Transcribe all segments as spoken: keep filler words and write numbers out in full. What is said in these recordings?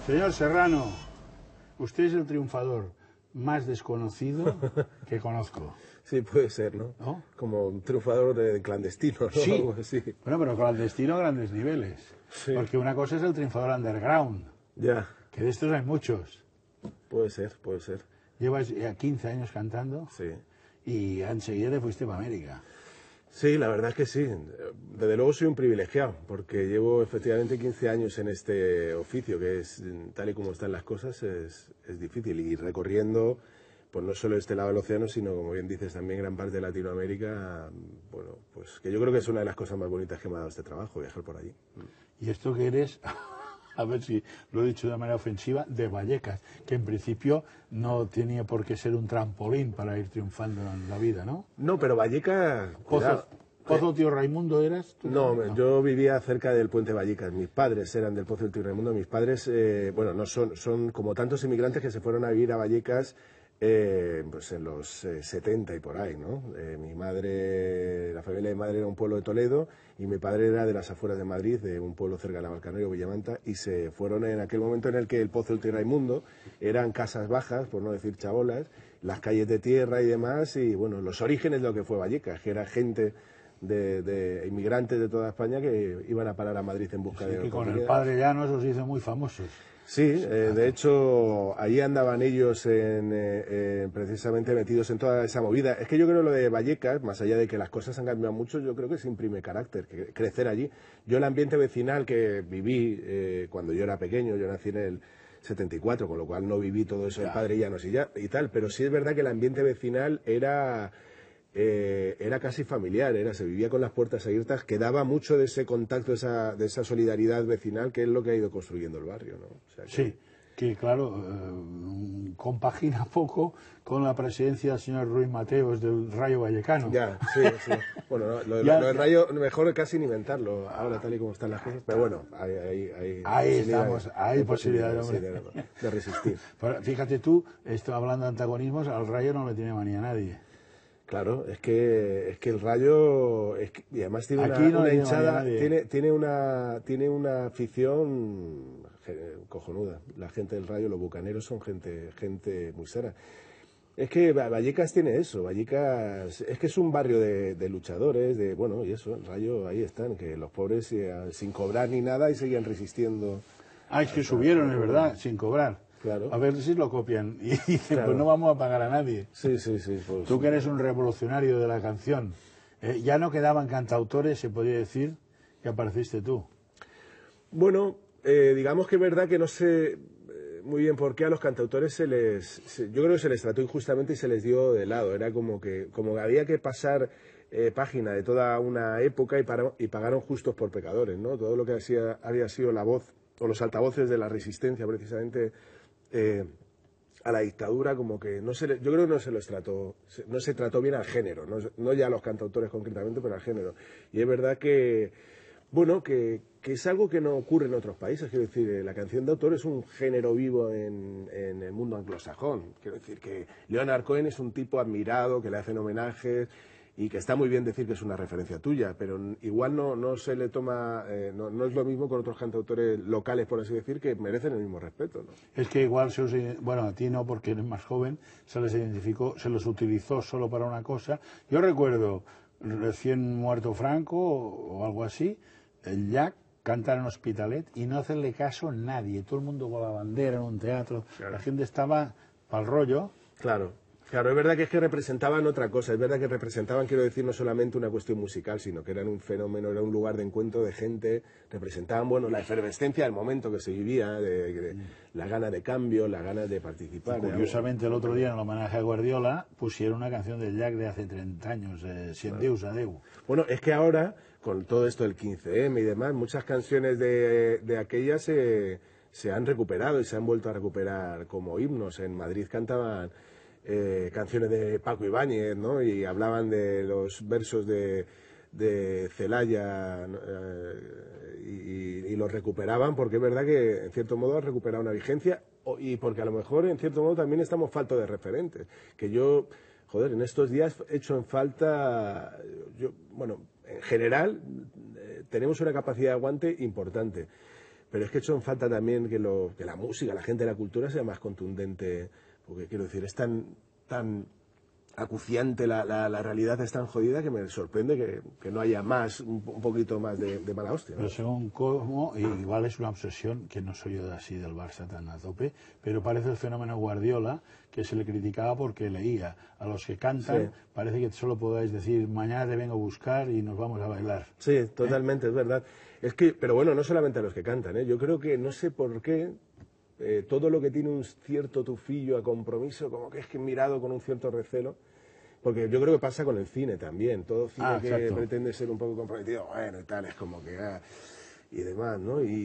Señor Serrano, usted es el triunfador más desconocido que conozco. Sí, puede ser, ¿no? ¿No? Como un triunfador de clandestino, ¿no? Sí. Algo así. Bueno, pero clandestino a grandes niveles. Sí. Porque una cosa es el triunfador underground, Ya, que de estos hay muchos. puede ser, puede ser. Llevas ya quince años cantando Sí. y enseguida te fuiste para América. Sí, la verdad es que sí. Desde luego soy un privilegiado, porque llevo efectivamente quince años en este oficio, que es, tal y como están las cosas, es, es difícil. Y recorriendo, pues no solo este lado del océano, sino, como bien dices, también gran parte de Latinoamérica, bueno, pues que yo creo que es una de las cosas más bonitas que me ha dado este trabajo, viajar por allí. Y esto que eres, a ver si lo he dicho de manera ofensiva, de Vallecas, que en principio no tenía por qué ser un trampolín para ir triunfando en la vida, ¿no? No, pero Vallecas... Pozo, Pozo Tío Raimundo eras. ¿Tú No, también? yo vivía cerca del Puente Vallecas. Mis padres eran del Pozo del Tío Raimundo. Mis padres, eh, bueno, no son, son como tantos inmigrantes que se fueron a vivir a Vallecas eh, pues en los eh, setenta y por ahí, ¿no? Eh, mi madre, la familia de mi madre era un pueblo de Toledo y mi padre era de las afueras de Madrid, de un pueblo cerca de Navalcarnero, Villamanta, y se fueron en aquel momento en el que el Pozo del Tío Raimundo eran casas bajas, por no decir chabolas, las calles de tierra y demás, y bueno, los orígenes de lo que fue Vallecas, que era gente... De, de inmigrantes de toda España que iban a parar a Madrid en busca Sí, de que con el oportunidades. padre Llanos os hizo muy famosos. Sí, eh, de hecho, allí andaban ellos en, eh, eh, precisamente metidos en toda esa movida. Es que yo creo lo de Vallecas, más allá de que las cosas han cambiado mucho, yo creo que se imprime carácter, que crecer allí. Yo el ambiente vecinal que viví eh, cuando yo era pequeño, yo nací en el setenta y cuatro, con lo cual no viví todo eso del padre Llanos y, ya, y tal, pero sí es verdad que el ambiente vecinal era... Eh, era casi familiar, era, se vivía con las puertas abiertas, quedaba mucho de ese contacto, de esa, de esa solidaridad vecinal, que es lo que ha ido construyendo el barrio, ¿no? O sea que... Sí, que claro, eh, compagina poco con la presidencia del señor Ruiz Mateos del Rayo Vallecano. Ya, sí, sí. Bueno, no, lo, Ya, lo del ya. Rayo, mejor casi ni inventarlo, ahora tal y como están las cosas, pero bueno, hay, hay, hay Ahí posibilidades, estamos, hay posibilidades, sí, hombre. de, de resistir. Pero fíjate tú, estoy hablando de antagonismos, al Rayo no le tiene manía a nadie. Claro, es que es que el Rayo es que, y además tiene Aquí una, no una le tiene manía a hinchada, nadie. tiene tiene una tiene una afición je- cojonuda. La gente del Rayo, los bucaneros son gente gente muy seria. Es que Va- Vallecas tiene eso, Vallecas es que es un barrio de, de luchadores, de bueno, y eso, el Rayo ahí están, que los pobres eh, sin cobrar ni nada y seguían resistiendo. Ah, es que subieron, es verdad, sin cobrar. Claro. A ver si lo copian. Y dicen, Claro. pues no vamos a pagar a nadie. Sí, sí, sí. Pues, Tú que eres un revolucionario de la canción, eh, ya no quedaban cantautores, se podría decir, que apareciste tú. Bueno, eh, digamos que es verdad que no sé eh, muy bien por qué a los cantautores se les... se- yo creo que se les trató injustamente y se les dio de lado. Era como que como que había que pasar eh, página de toda una época y, para- y pagaron justos por pecadores, ¿no? Todo lo que hacía- había sido la voz o los altavoces de la resistencia precisamente eh, a la dictadura, como que no se le- yo creo que no se los trató, se- no se trató bien al género, no, no ya a los cantautores concretamente, pero al género. Y es verdad que, bueno, que, que es algo que no ocurre en otros países. Quiero decir, eh, la canción de autor es un género vivo en, en el mundo anglosajón. Quiero decir que Leonard Cohen es un tipo admirado, que le hacen homenajes y que está muy bien decir que es una referencia tuya, pero n- igual no, no se le toma, eh, no, no es lo mismo con otros cantautores locales, por así decir, que merecen el mismo respeto, ¿no? Es que igual se os, bueno, a ti no porque eres más joven, se les identificó, se los utilizó solo para una cosa. Yo recuerdo, recién muerto Franco o, o algo así, el Jack cantar en Hospitalet y no hacerle caso a nadie. Todo el mundo con la bandera en un teatro, Claro. la gente estaba para el rollo. Claro, claro, es verdad que es que representaban otra cosa, es verdad que representaban, quiero decir, no solamente una cuestión musical, sino que eran un fenómeno, era un lugar de encuentro de gente, representaban, bueno, la efervescencia del momento que se vivía, de, de- la gana de cambio, la gana de participar. de Curiosamente, el otro día en el homenaje a Guardiola pusieron una canción del Jack de hace treinta años, eh, Cien Deus Adeu. Bueno, es que ahora, con todo esto del quince eme y demás, muchas canciones de, de aquellas se, se han recuperado y se han vuelto a recuperar como himnos. En Madrid cantaban eh, canciones de Paco Ibáñez, ¿no? Y hablaban de los versos de, de Celaya, ¿no? Eh, y, y los recuperaban porque es verdad que, en cierto modo, ha recuperado una vigencia o- y porque a lo mejor, en cierto modo, también estamos faltos de referentes. Que yo... Joder, en estos días he hecho en falta, yo, bueno, en general eh, tenemos una capacidad de aguante importante, pero es que echo en falta también que, lo, que la música, la gente de la cultura sea más contundente, porque quiero decir, es tan, tan acuciante, la, la, la realidad es tan jodida que me sorprende que, que no haya más, un, un poquito más de, de mala hostia, ¿no? Pero según cómo, igual es una obsesión, que no soy yo así del Barça tan a tope, pero parece el fenómeno Guardiola, que se le criticaba porque leía. A los que cantan, sí, parece que solo podáis decir, mañana te vengo a buscar y nos vamos a bailar. Sí, totalmente, ¿eh? Es verdad. Es que, pero bueno, no solamente a los que cantan, ¿eh? Yo creo que, no sé por qué, eh, todo lo que tiene un cierto tufillo a compromiso, como que es que mirado con un cierto recelo, porque yo creo que pasa con el cine también, todo cine ah, que exacto. pretende ser un poco comprometido, bueno, y tal, es como que... Ah, y demás, ¿no? Y,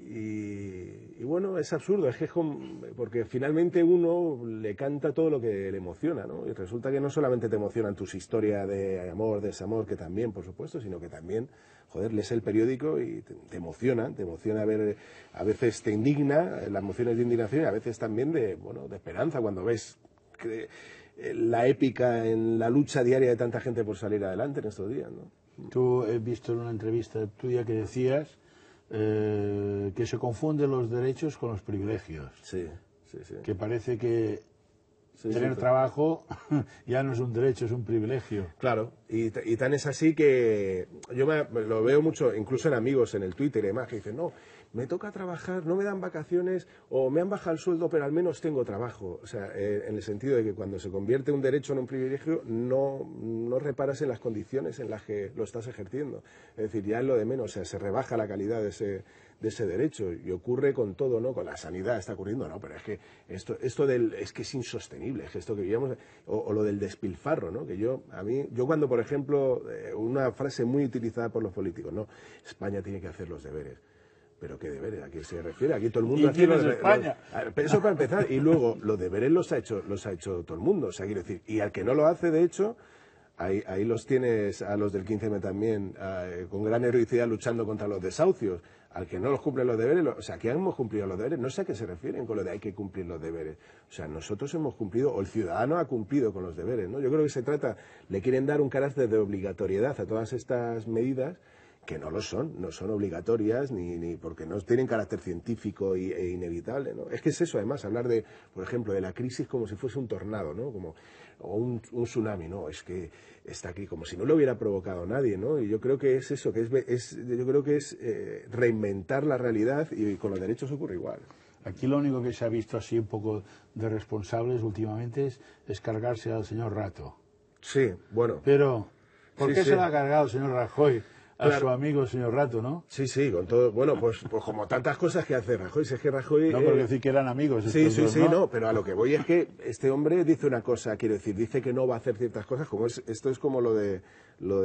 y, y bueno, es absurdo, es que es como, porque finalmente uno le canta todo lo que le emociona, ¿no? Y resulta que no solamente te emocionan tus historias de amor, desamor, que también, por supuesto, sino que también, joder, lees el periódico y te, te emociona, te emociona ver, a veces te indigna, las emociones de indignación y a veces también de, bueno, de esperanza cuando ves que, la épica en la lucha diaria de tanta gente por salir adelante en estos días, ¿no? Tú he visto en una entrevista tuya que decías eh, que se confunden los derechos con los privilegios. Sí, sí, sí. Que parece que sí, tener sí, trabajo ya no es un derecho, es un privilegio. Claro, y, y tan es así que yo me, lo veo mucho, incluso en amigos en el Twitter y demás, que dicen, no, me toca trabajar, no me dan vacaciones o me han bajado el sueldo, pero al menos tengo trabajo. O sea, eh, en el sentido de que cuando se convierte un derecho en un privilegio, no, no reparas en las condiciones en las que lo estás ejerciendo. Es decir, ya es lo de menos, o sea, se rebaja la calidad de ese, de ese derecho. Y ocurre con todo, ¿no? Con la sanidad está ocurriendo, ¿no? Pero es que esto, esto del, es que es insostenible, es que esto que vivíamos, o, o lo del despilfarro, ¿no? Que yo, a mí, yo cuando, por ejemplo, eh, una frase muy utilizada por los políticos, ¿no? España tiene que hacer los deberes. ¿Pero qué deberes? ¿A qué se refiere? Aquí todo el mundo hace los España. Los, eso para empezar. Y luego, los deberes los ha hecho los ha hecho todo el mundo. O sea, quiero decir, y al que no lo hace, de hecho, ahí, ahí los tienes a los del quince eme también, eh, con gran heroicidad luchando contra los desahucios. Al que no los cumplen los deberes, lo, o sea, que hemos cumplido los deberes. No sé a qué se refieren con lo de hay que cumplir los deberes. O sea, nosotros hemos cumplido, o el ciudadano ha cumplido con los deberes, ¿no? Yo creo que se trata, le quieren dar un carácter de obligatoriedad a todas estas medidas, que no lo son, no son obligatorias, ni, ni porque no tienen carácter científico y, e inevitable, ¿no? Es que es eso, además, hablar de, por ejemplo, de la crisis como si fuese un tornado, ¿no? Como, o un, un tsunami, ¿no? Es que está aquí como si no lo hubiera provocado nadie, ¿no? Y yo creo que es eso, que es, es yo creo que es eh, reinventar la realidad y con los derechos ocurre igual. Aquí lo único que se ha visto así un poco de responsables últimamente es, es cargarse al señor Rato. Sí, bueno. Pero, ¿por sí, qué sí. se lo ha cargado el señor Rajoy? A claro. su amigo, el señor Rato, ¿no? Sí, sí, con todo. Bueno, pues, pues como tantas cosas que hace Rajoy. Si es que Rajoy. No, pero eh, decir que eran amigos. Sí, sí, dos, sí, ¿no? no, pero a lo que voy es que este hombre dice una cosa, quiero decir, dice que no va a hacer ciertas cosas, como es, esto es como lo de lo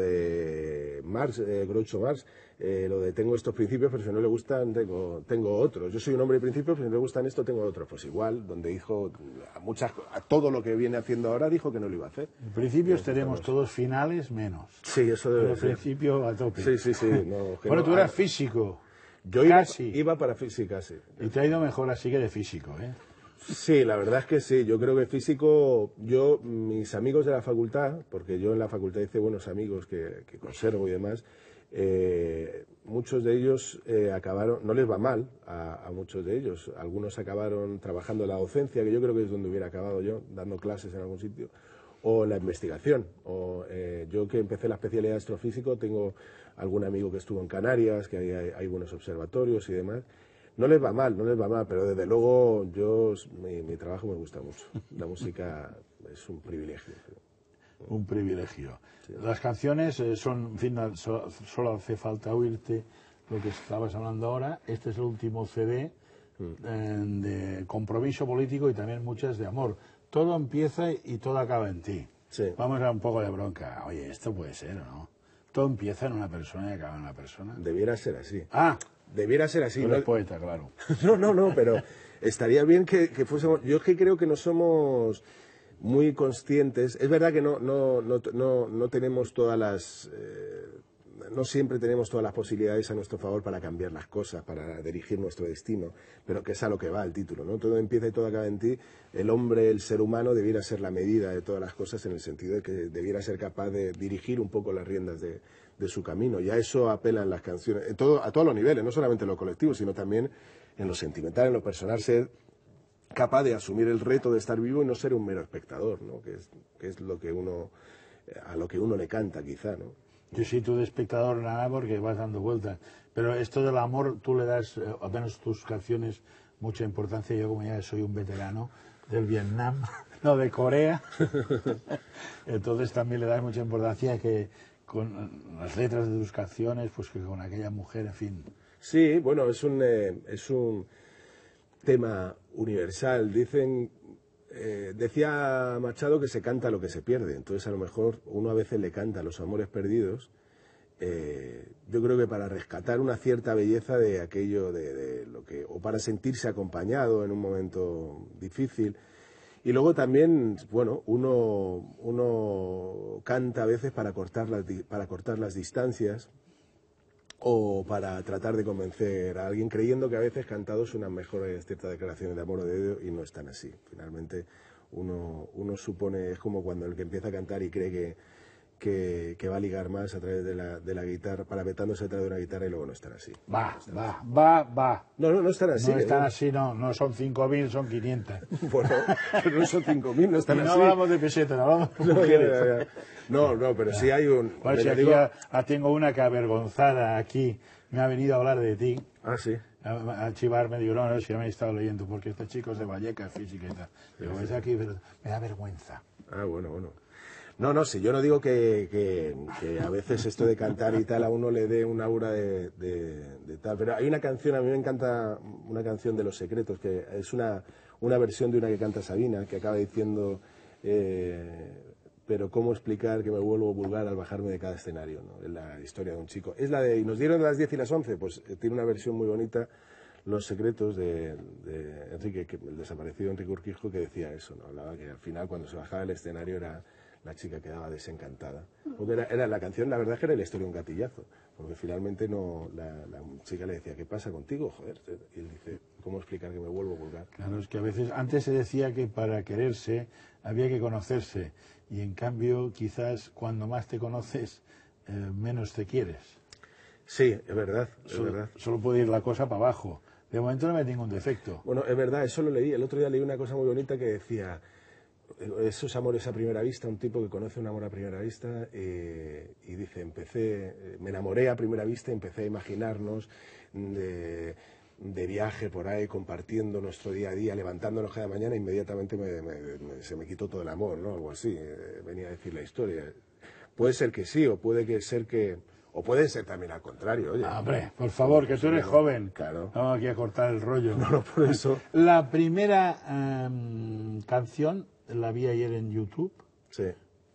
de Marx, eh, Groucho Marx, eh, lo de tengo estos principios, pero si no le gustan, tengo, tengo otros. Yo soy un hombre de principios, pero si no le gustan esto, tengo otros. Pues igual, donde dijo a muchas, a todo lo que viene haciendo ahora, dijo que no lo iba a hacer. En principios eh, tenemos estamos... todos finales menos. Sí, eso debe pero ser. En principio a tope. Sí, sí, sí. No, bueno, no, tú eras físico. Yo iba, iba para física, sí. Y te ha ido mejor así que de físico, ¿eh? Sí, la verdad es que sí. Yo creo que físico, yo, mis amigos de la facultad, porque yo en la facultad hice buenos amigos que, que conservo y demás, eh, muchos de ellos eh, acabaron, no les va mal a, a muchos de ellos. Algunos acabaron trabajando en la docencia, que yo creo que es donde hubiera acabado yo, dando clases en algún sitio, o en la investigación. O, eh, yo que empecé la especialidad de astrofísico, tengo algún amigo que estuvo en Canarias, que hay, hay, hay buenos observatorios y demás. No les va mal, no les va mal, pero desde luego yo mi, mi trabajo me gusta mucho. La música es un privilegio. Un privilegio. Sí. Las canciones eh, son, en fin, solo, solo hace falta oírte lo que estabas hablando ahora. Este es el último ce de mm. eh, de compromiso político y también muchas de amor. Todo empieza y todo acaba en ti. Sí. Vamos a un poco de bronca. Oye, esto puede ser, ¿o no? Todo empieza en una persona y acaba en una persona. Debiera ser así. Ah, debiera ser así. Tú no eres poeta, claro. No, no, no, pero estaría bien que, que fuésemos... Yo es que creo que no somos muy conscientes. Es verdad que no, no, no, no, no tenemos todas las... Eh, no siempre tenemos todas las posibilidades a nuestro favor para cambiar las cosas, para dirigir nuestro destino, pero que es a lo que va el título, ¿no? Todo empieza y todo acaba en ti. El hombre, el ser humano, debiera ser la medida de todas las cosas en el sentido de que debiera ser capaz de dirigir un poco las riendas de, de su camino. Y a eso apelan las canciones, en todo, a todos los niveles, no solamente en lo colectivo, sino también en lo sentimental, en lo personal, ser capaz de asumir el reto de estar vivo y no ser un mero espectador, ¿no? Que es, que es lo que uno, a lo que uno le canta, quizá, ¿no? Yo sí, tú de espectador nada porque vas dando vueltas. Pero esto del amor, tú le das, eh, al menos tus canciones, mucha importancia. Yo como ya soy un veterano del Vietnam, no de Corea, entonces también le das mucha importancia que con las letras de tus canciones, pues que con aquella mujer, en fin. Sí, bueno, es un, eh, es un tema universal. Dicen, eh, decía Machado que se canta lo que se pierde. Entonces a lo mejor uno a veces le canta los amores perdidos. Eh, yo creo que para rescatar una cierta belleza de aquello, de, de lo que, o para sentirse acompañado en un momento difícil. Y luego también, bueno, uno, uno canta a veces para cortar las, para cortar las distancias o para tratar de convencer a alguien, creyendo que a veces cantados suenan mejores ciertas declaraciones de amor o de odio, y no están así. Finalmente uno, uno supone, es como cuando el que empieza a cantar y cree que Que, que va a ligar más a través de la, de la guitarra, parapetándose a través de una guitarra, y luego no están así. Va, va, va, va. No, no, no están así. No están ¿eh? así, no, no son cinco mil, son quinientas. Bueno, pero no son cinco mil, no están Y no así. hablamos de pesetas, hablamos de No, mujeres. ya, ya, ya. no, no, pero sí hay un... Pues si mira, aquí digo- ya, ah, tengo una que avergonzada aquí, me ha venido a hablar de ti, Ah, sí. a, a chivarme, digo, no, no, si ya me he estado leyendo, porque este chico es de Vallecas, física y tal. Digo, es aquí, pero me da vergüenza. Ah, bueno, bueno. No, no, sí, yo no digo que, que, que a veces esto de cantar y tal a uno le dé una aura de, de, de tal, pero hay una canción, a mí me encanta una canción de Los Secretos, que es una, una versión de una que canta Sabina, que acaba diciendo, eh, pero cómo explicar que me vuelvo vulgar al bajarme de cada escenario, ¿no? Es la historia de un chico. Es la de, y nos dieron las diez y las once, pues eh, tiene una versión muy bonita, Los Secretos, de, de Enrique, que, el desaparecido Enrique Urquijo, que decía eso, ¿no? Hablaba que al final cuando se bajaba del escenario era... la chica quedaba desencantada. Porque era, era la canción, la verdad es que era la historia de un gatillazo. Porque finalmente no, la, la chica le decía, ¿qué pasa contigo? Joder. Y él dice, ¿cómo explicar que me vuelvo vulgar? Claro, es que a veces, antes se decía que para quererse había que conocerse, y en cambio, quizás cuando más te conoces, eh, menos te quieres. Sí, es verdad, es Solo, verdad. solo puede ir la cosa para abajo. De momento no me tengo un defecto. Bueno, es verdad, eso lo leí. El otro día leí una cosa muy bonita que decía, esos amores a primera vista, un tipo que conoce un amor a primera vista eh, y dice, empecé, me enamoré a primera vista, empecé a imaginarnos de, de viaje por ahí, compartiendo nuestro día a día, levantándonos cada mañana, inmediatamente me, me, me, se me quitó todo el amor, ¿no? Algo así, eh, venía a decir la historia. Puede ser que sí, o puede que ser que... O puede ser también al contrario, oye. Ah, hombre, por favor, que tú eres joven. Claro. Vamos aquí a cortar el rollo. No, no, por eso. La primera um, canción la vi ayer en YouTube. Sí.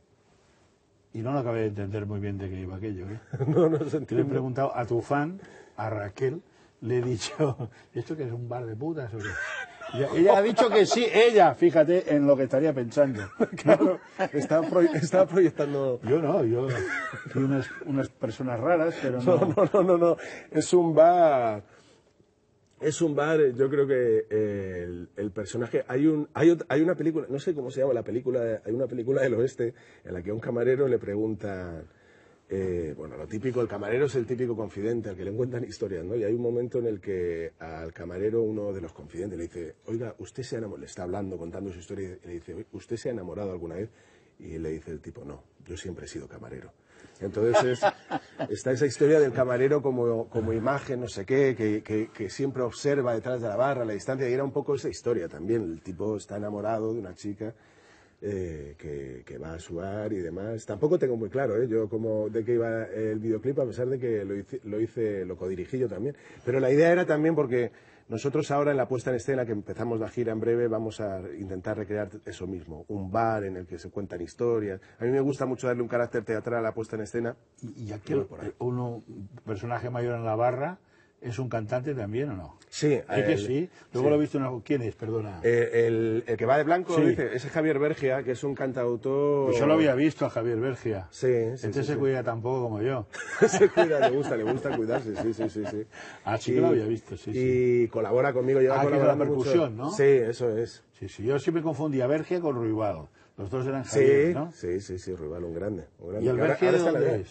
Y no lo acabé de entender muy bien de qué iba aquello, ¿eh? No, no se Le he entiende. preguntado a tu fan, a Raquel, le he dicho, ¿esto que es un bar de putas o qué? Y ella ha dicho que sí, ella, fíjate en lo que estaría pensando. Claro, estaba, proy- estaba proyectando... Yo no, yo vi unas, unas personas raras, pero No, no. no, no, no, no. Es un bar... Es un bar, yo creo que eh, el, el personaje... Hay un hay, ot- hay una película, no sé cómo se llama la película, hay una película del oeste en la que a un camarero le preguntan... Eh, bueno, lo típico, el camarero es el típico confidente al que le cuentan historias, ¿no? Y hay un momento en el que al camarero uno de los confidentes le dice, oiga, usted se ha enamorado, le está hablando, contando su historia, y le dice, "Oye, ¿usted se ha enamorado alguna vez?" Y le dice el tipo, no, yo siempre he sido camarero. Entonces es, está esa historia del camarero como, como imagen, no sé qué, que, que, que siempre observa detrás de la barra, a la distancia, y era un poco esa historia también. El tipo está enamorado de una chica eh, que, que va a su bar y demás. Tampoco tengo muy claro, ¿eh? Yo como de qué iba el videoclip, a pesar de que lo hice, lo hice, lo codirigí yo también. Pero la idea era también porque nosotros ahora en la puesta en escena, que empezamos la gira en breve, vamos a intentar recrear eso mismo, un bar en el que se cuentan historias. A mí me gusta mucho darle un carácter teatral a la puesta en escena. Y, y aquel, uno, personaje mayor en la barra, ¿es un cantante también o no? Sí, ¿Sí que el- sí? Luego sí. lo he visto en algo. ¿Quién es? Perdona. Eh, el, el que va de blanco, Sí. dice, ese es Javier Bergia, que es un cantautor... Pues yo lo había visto a Javier Bergia. Sí, sí, Este sí, se sí. cuida tan poco como yo. Se cuida, le gusta, le gusta cuidarse, sí, sí, sí. sí. Ah, sí que lo había visto, sí, Y colabora conmigo, lleva Ah, que es la colaborando percusión, mucho. ¿no? Sí, eso es. Sí, sí, yo siempre confundía Bergia con Ruibal. Los dos eran Sí, Javier, ¿no? sí, sí, sí, Ruibal, un grande. Un grande. ¿Y el Que ahora- Bergia ahora de está en la dónde D. es?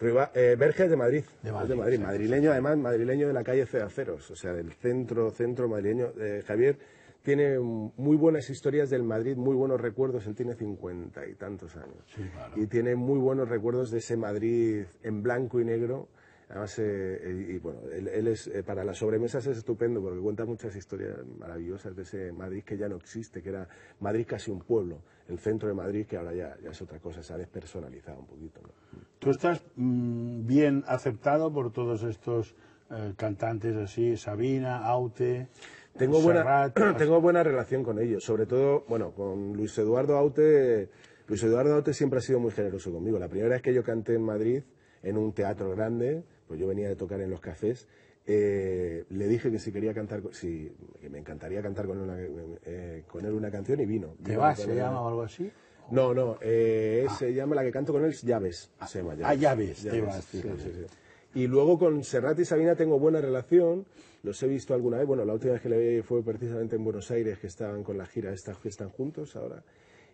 Ruibal, eh, Berge es de Madrid, De Madrid, es de Madrid. sí, Madrileño, sí. además, madrileño de la calle Cedaceros, o sea, del centro, centro madrileño. Eh, Javier tiene muy buenas historias del Madrid, muy buenos recuerdos, él tiene cincuenta y tantos años. Sí, claro. Y tiene muy buenos recuerdos de ese Madrid en blanco y negro. Además, eh, y, y bueno, él, él es, eh, para las sobremesas es estupendo porque cuenta muchas historias maravillosas de ese Madrid que ya no existe, que era Madrid casi un pueblo, el centro de Madrid que ahora ya, ya es otra cosa, se ha despersonalizado un poquito, ¿no? Tú estás mmm, bien aceptado por todos estos eh, cantantes así, Sabina, Aute, Tengo buena, Serrat, tengo buena relación con ellos, sobre todo, bueno, con Luis Eduardo Aute. Luis Eduardo Aute siempre ha sido muy generoso conmigo. La primera vez que yo canté en Madrid, en un teatro grande, pues yo venía de tocar en los cafés, eh, le dije que si quería cantar, si, que me encantaría cantar con, una, eh, con él una canción y vino. ¿Te Vino vas, con se él. llama o algo así? No, no, eh, Ah. se llama, la que canto con él es Llaves, se llama Llaves. Ah, Llaves, Te Llaves, vas, sí, fíjate. sí, sí. Y luego con Serrat y Sabina tengo buena relación, los he visto alguna vez, bueno, la última vez que le vi fue precisamente en Buenos Aires, que estaban con la gira esta, que están juntos ahora.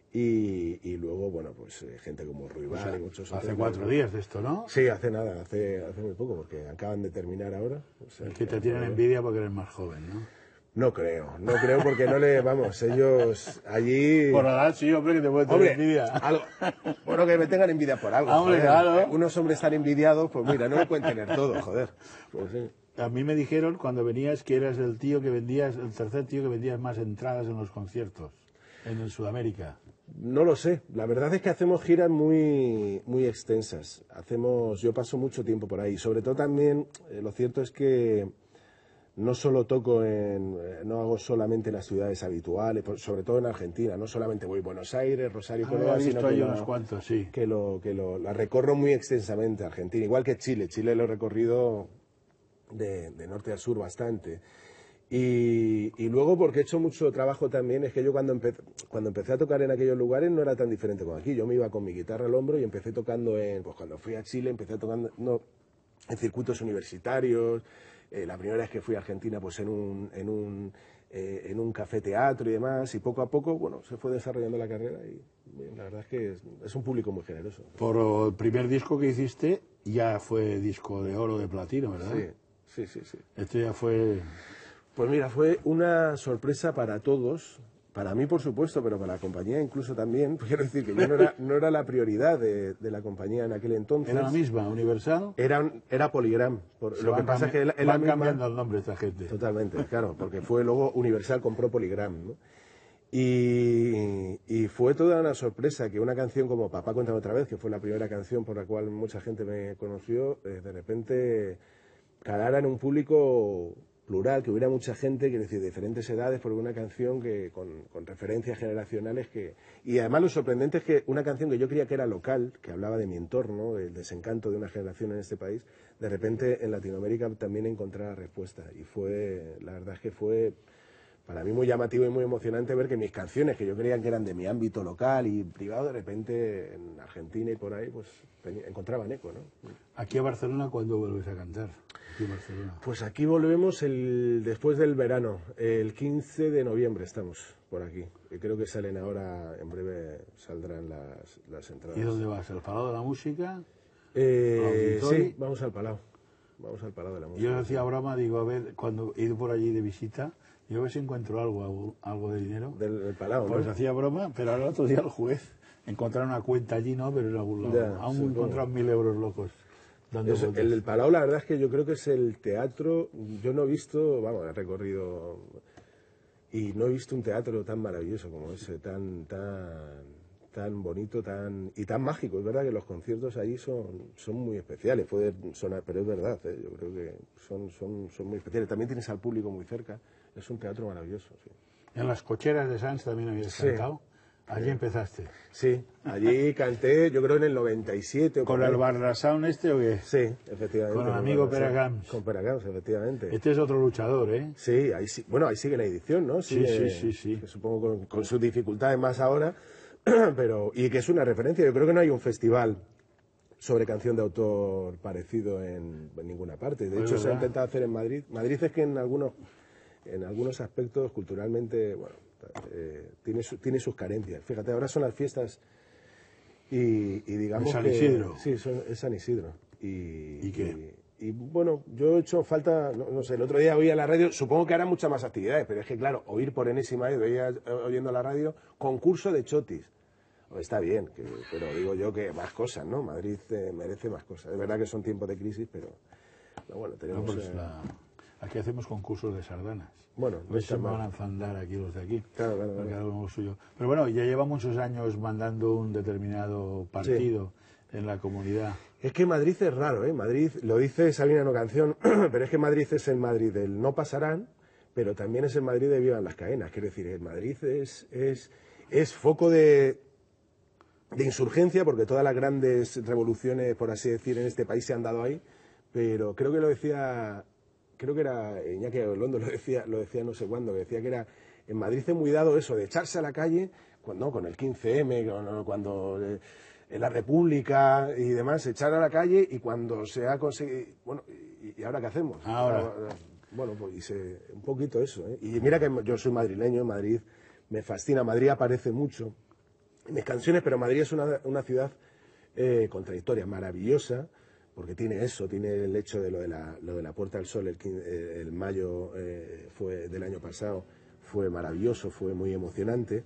Y, y luego, bueno, pues eh, gente como Ruibal O sea, y muchos hace otros. cuatro días de esto, ¿no? Sí, hace nada, hace, hace muy poco, porque acaban de terminar ahora. O sea, Es que te que- tienen envidia porque eres más joven, ¿no? No creo, no creo porque no le, vamos, ellos allí... Por la edad sí, hombre, que te puede tener Hombre, envidia. algo- bueno, que me tengan envidia por algo. Hombre, joder. claro. Unos hombres tan envidiados, pues mira, no lo pueden tener todo, joder. Pues sí. A mí me dijeron cuando venías que eras el tío que vendías, el tercer tío que vendías más entradas en los conciertos, en el Sudamérica. No lo sé. La verdad es que hacemos giras muy, muy extensas. Hacemos, yo paso mucho tiempo por ahí. Sobre todo también, eh, lo cierto es que no solo toco en, eh, no hago solamente en las ciudades habituales, por- sobre todo en Argentina. No solamente voy a Buenos Aires, Rosario, Ah, Córdoba, he sino visto que ahí la- unos cuantos, sí. que lo que lo la recorro muy extensamente Argentina, igual que Chile. Chile lo he recorrido de, de norte a sur bastante. Y, y luego porque he hecho mucho trabajo también, es que yo cuando, empe- cuando empecé a tocar en aquellos lugares no era tan diferente como aquí. Yo me iba con mi guitarra al hombro y empecé tocando en, pues cuando fui a Chile empecé tocando no, en circuitos universitarios. Eh, la primera vez que fui a Argentina pues en un, en un, eh, en un café teatro y demás, y poco a poco, bueno, se fue desarrollando la carrera y bien, la verdad es que es, es un público muy generoso. Por el primer disco que hiciste ya fue disco de oro, de platino, ¿verdad? Sí, sí, sí, sí. Esto ya fue... Pues mira, fue una sorpresa para todos, para mí por supuesto, pero para la compañía incluso también. Quiero decir que yo no era, no era la prioridad de, de la compañía en aquel entonces. ¿Era la misma, Universal? Era, era Polygram. Por- Se lo que van pasa es que cambi- es la- es la van misma... cambiando el nombre esta gente. Totalmente, claro, porque fue luego Universal compró Polygram, ¿no? Y, y fue toda una sorpresa que una canción como Papá cuéntame otra vez, que fue la primera canción por la cual mucha gente me conoció, eh, de repente calara en un público plural, que hubiera mucha gente, que decir, de diferentes edades, por una canción que con, con referencias generacionales que... Y además lo sorprendente es que una canción que yo creía que era local, que hablaba de mi entorno, del desencanto de una generación en este país, de repente en Latinoamérica también encontraba respuesta. Y fue, la verdad es que fue para mí muy llamativo y muy emocionante ver que mis canciones, que yo creía que eran de mi ámbito local y privado, de repente en Argentina y por ahí, pues teni- encontraban eco, ¿no? Aquí a Barcelona, ¿cuándo vuelves a cantar? Aquí en Barcelona. Pues aquí volvemos el, después del verano, el quince de noviembre estamos por aquí. Y creo que salen ahora, en breve saldrán las, las entradas. ¿Y dónde vas? ¿Al Palau de la Música? Eh, Auditorio? sí, vamos al Palau. Vamos al Palau de la Música. Yo hacía broma, digo, a ver, cuando he ido por allí de visita, yo a ver si encuentro algo, algo, algo de dinero. Del, del Palau, ¿no? Pues hacía broma, pero ahora el otro día el juez encontraron una cuenta allí, ¿no? Pero en algún lado. Ya, Aún supongo. encontraron mil euros locos. Dando Es- vueltas. el del Palau, la verdad es que yo creo que es el teatro, yo no he visto, vamos, he recorrido y no he visto un teatro tan maravilloso como ese, tan, tan, tan bonito, tan y tan mágico. Es verdad que los conciertos allí son, son muy especiales, puede sonar, pero es verdad, ¿eh? Yo creo que son, son, son muy especiales. También tienes al público muy cerca, es un teatro maravilloso, sí. En las cocheras de Sanz también habías Sí. cantado. Allí empezaste. Sí, allí canté, yo creo en el noventa y siete. o ¿Con por el ahí. Barrasound este o qué? Sí, efectivamente. Con el amigo Barrasán. Peragams. Con Peragams, efectivamente. Este es otro luchador, ¿eh? Sí, ahí sí, bueno, ahí sigue la edición, ¿no? Sí, Sigue, sí, sí, sí. que supongo con, con sus dificultades más ahora, pero y que es una referencia. Yo creo que no hay un festival sobre canción de autor parecido en, en ninguna parte. De Pues hecho, se ha verdad. intentado hacer en Madrid. Madrid es que en algunos, en algunos aspectos culturalmente, bueno, eh, tiene, su- tiene sus carencias. Fíjate, ahora son las fiestas y, y digamos De San que Isidro. sí, son- es San Isidro. Y, ¿Y qué? Y, y, bueno, yo he hecho falta, no, no sé, el otro día oía la radio, supongo que hará muchas más actividades, pero es que claro, oír por enésima vez, veía oyendo la radio, concurso de chotis. Está bien, que, pero digo yo que más cosas, ¿no? Madrid eh, merece más cosas. Es verdad que son tiempos de crisis, pero, pero bueno, tenemos... No, pues eh, la... Aquí hacemos concursos de sardanas. Bueno, a ver si me van a enfandar aquí los de aquí. Claro, claro, claro. Cada uno lo suyo. Pero bueno, ya lleva muchos años mandando un determinado partido sí. en la comunidad. Es que Madrid es raro, ¿eh? Madrid, lo dice Sabina No Canción, pero es que Madrid es el Madrid del no pasarán, pero también es el Madrid de vivan las cadenas. Quiero decir, el Madrid es, es, es foco de, de insurgencia, porque todas las grandes revoluciones, por así decir, en este país se han dado ahí, pero creo que lo decía... Creo que era Iñaki Gabilondo, lo decía, lo decía no sé cuándo, que decía que era en Madrid es muy dado eso de echarse a la calle, cuando, con el quince eme, cuando, cuando eh, en la República y demás, echar a la calle y cuando se ha conseguido, bueno, ¿y, y ahora qué hacemos? Ahora. Bueno, pues y se, un poquito eso, ¿eh? Y mira que yo soy madrileño, Madrid me fascina, Madrid aparece mucho en mis canciones, pero Madrid es una, una ciudad eh, contradictoria, maravillosa, porque tiene eso, tiene el hecho de lo de la, lo de la Puerta del Sol, el, el mayo eh, fue del año pasado, fue maravilloso, fue muy emocionante,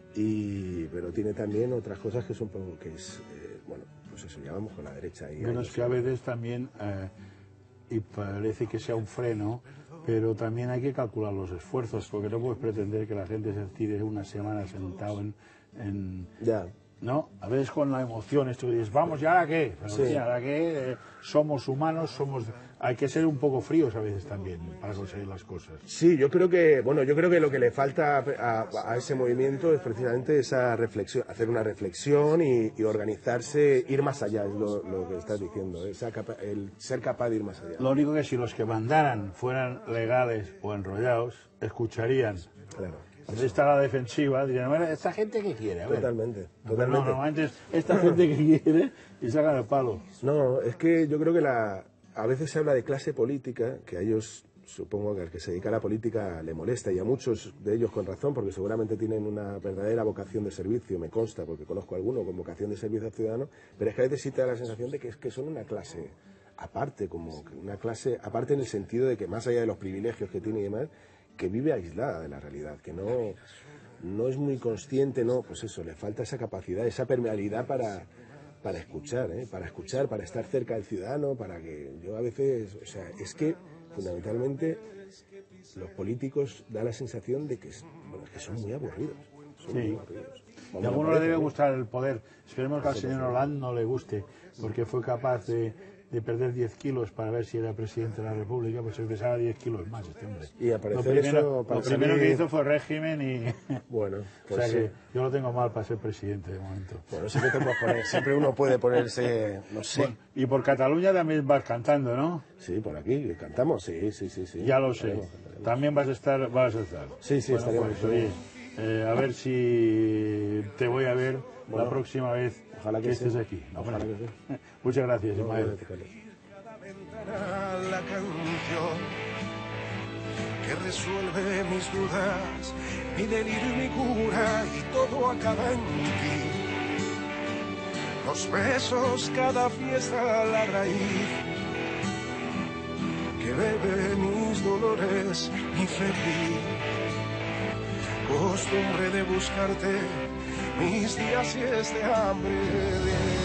y, pero tiene también otras cosas que son poco, que es, eh, bueno, pues eso, ya vamos con la derecha. Y bueno, es que a veces también, eh, y parece que sea un freno, pero también hay que calcular los esfuerzos, porque no puedes pretender que la gente se tire una semana sentado en... en ya. ¿No? A veces con la emoción, esto que dices, vamos, ¿y ahora qué? Pero, sí. ¿y ahora qué? Eh, somos humanos, somos... Hay que ser un poco fríos a veces también para conseguir las cosas. Sí, yo creo que, bueno, yo creo que lo que le falta a, a ese movimiento es precisamente esa reflexión, hacer una reflexión y, y organizarse, ir más allá, es lo, lo que estás diciendo, esa capa, el ser capaz de ir más allá. Lo único que si los que mandaran fueran legales o enrollados, escucharían. Claro. Entonces está la defensiva, dirían, bueno, ¿esta gente qué quiere? A ver. Totalmente, No, totalmente. No, normalmente es esta gente que quiere y sacan el palo. No, es que yo creo que la, a veces se habla de clase política, que a ellos, supongo que al que se dedica a la política le molesta, y a muchos de ellos con razón, porque seguramente tienen una verdadera vocación de servicio, me consta, porque conozco a alguno con vocación de servicio al ciudadano, pero es que a veces sí te da la sensación de que, es que son una clase aparte, como una clase aparte en el sentido de que más allá de los privilegios que tiene y demás, que vive aislada de la realidad, que no, no es muy consciente, no, pues eso, le falta esa capacidad, esa permeabilidad para, para escuchar, ¿eh? para escuchar, para estar cerca del ciudadano, para que yo a veces, o sea, es que fundamentalmente los políticos da la sensación de que, bueno, es que son muy aburridos. Son sí. muy aburridos. Y a alguno le debe gustar el poder. Esperemos que al señor Hollande no le guste, porque fue capaz de, de perder diez kilos para ver si era presidente de la República, pues se pesaba diez kilos más este hombre. Y aparecer lo primero, eso para lo primero salir... que hizo fue régimen y... Bueno, pues o sea sí. que yo lo tengo mal para ser presidente de momento. Bueno, siempre, te puedes poner, siempre uno puede ponerse, no sé. Bueno, y por Cataluña también vas cantando, ¿no? Sí, por aquí, cantamos, sí, sí, sí. sí. Ya lo sé. Cantaremos, cantaremos. También vas a estar, vas a estar. Sí, sí, bueno, estaremos. pues, oye, eh, a ver si te voy a ver bueno, la próxima vez ojalá que, que sí. estés aquí. Ojalá que sí. Muchas gracias, No, Ismael. La canción que resuelve mis dudas, mi delirio y mi cura, y todo acaba en ti. Los besos, cada fiesta, la raíz que bebe mis dolores, mi febril costumbre de buscarte, mis días y este hambre de